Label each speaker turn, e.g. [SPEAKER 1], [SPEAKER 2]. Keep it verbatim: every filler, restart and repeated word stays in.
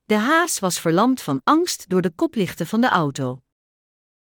[SPEAKER 1] De haas was verlamd van angst door de koplichten van de auto.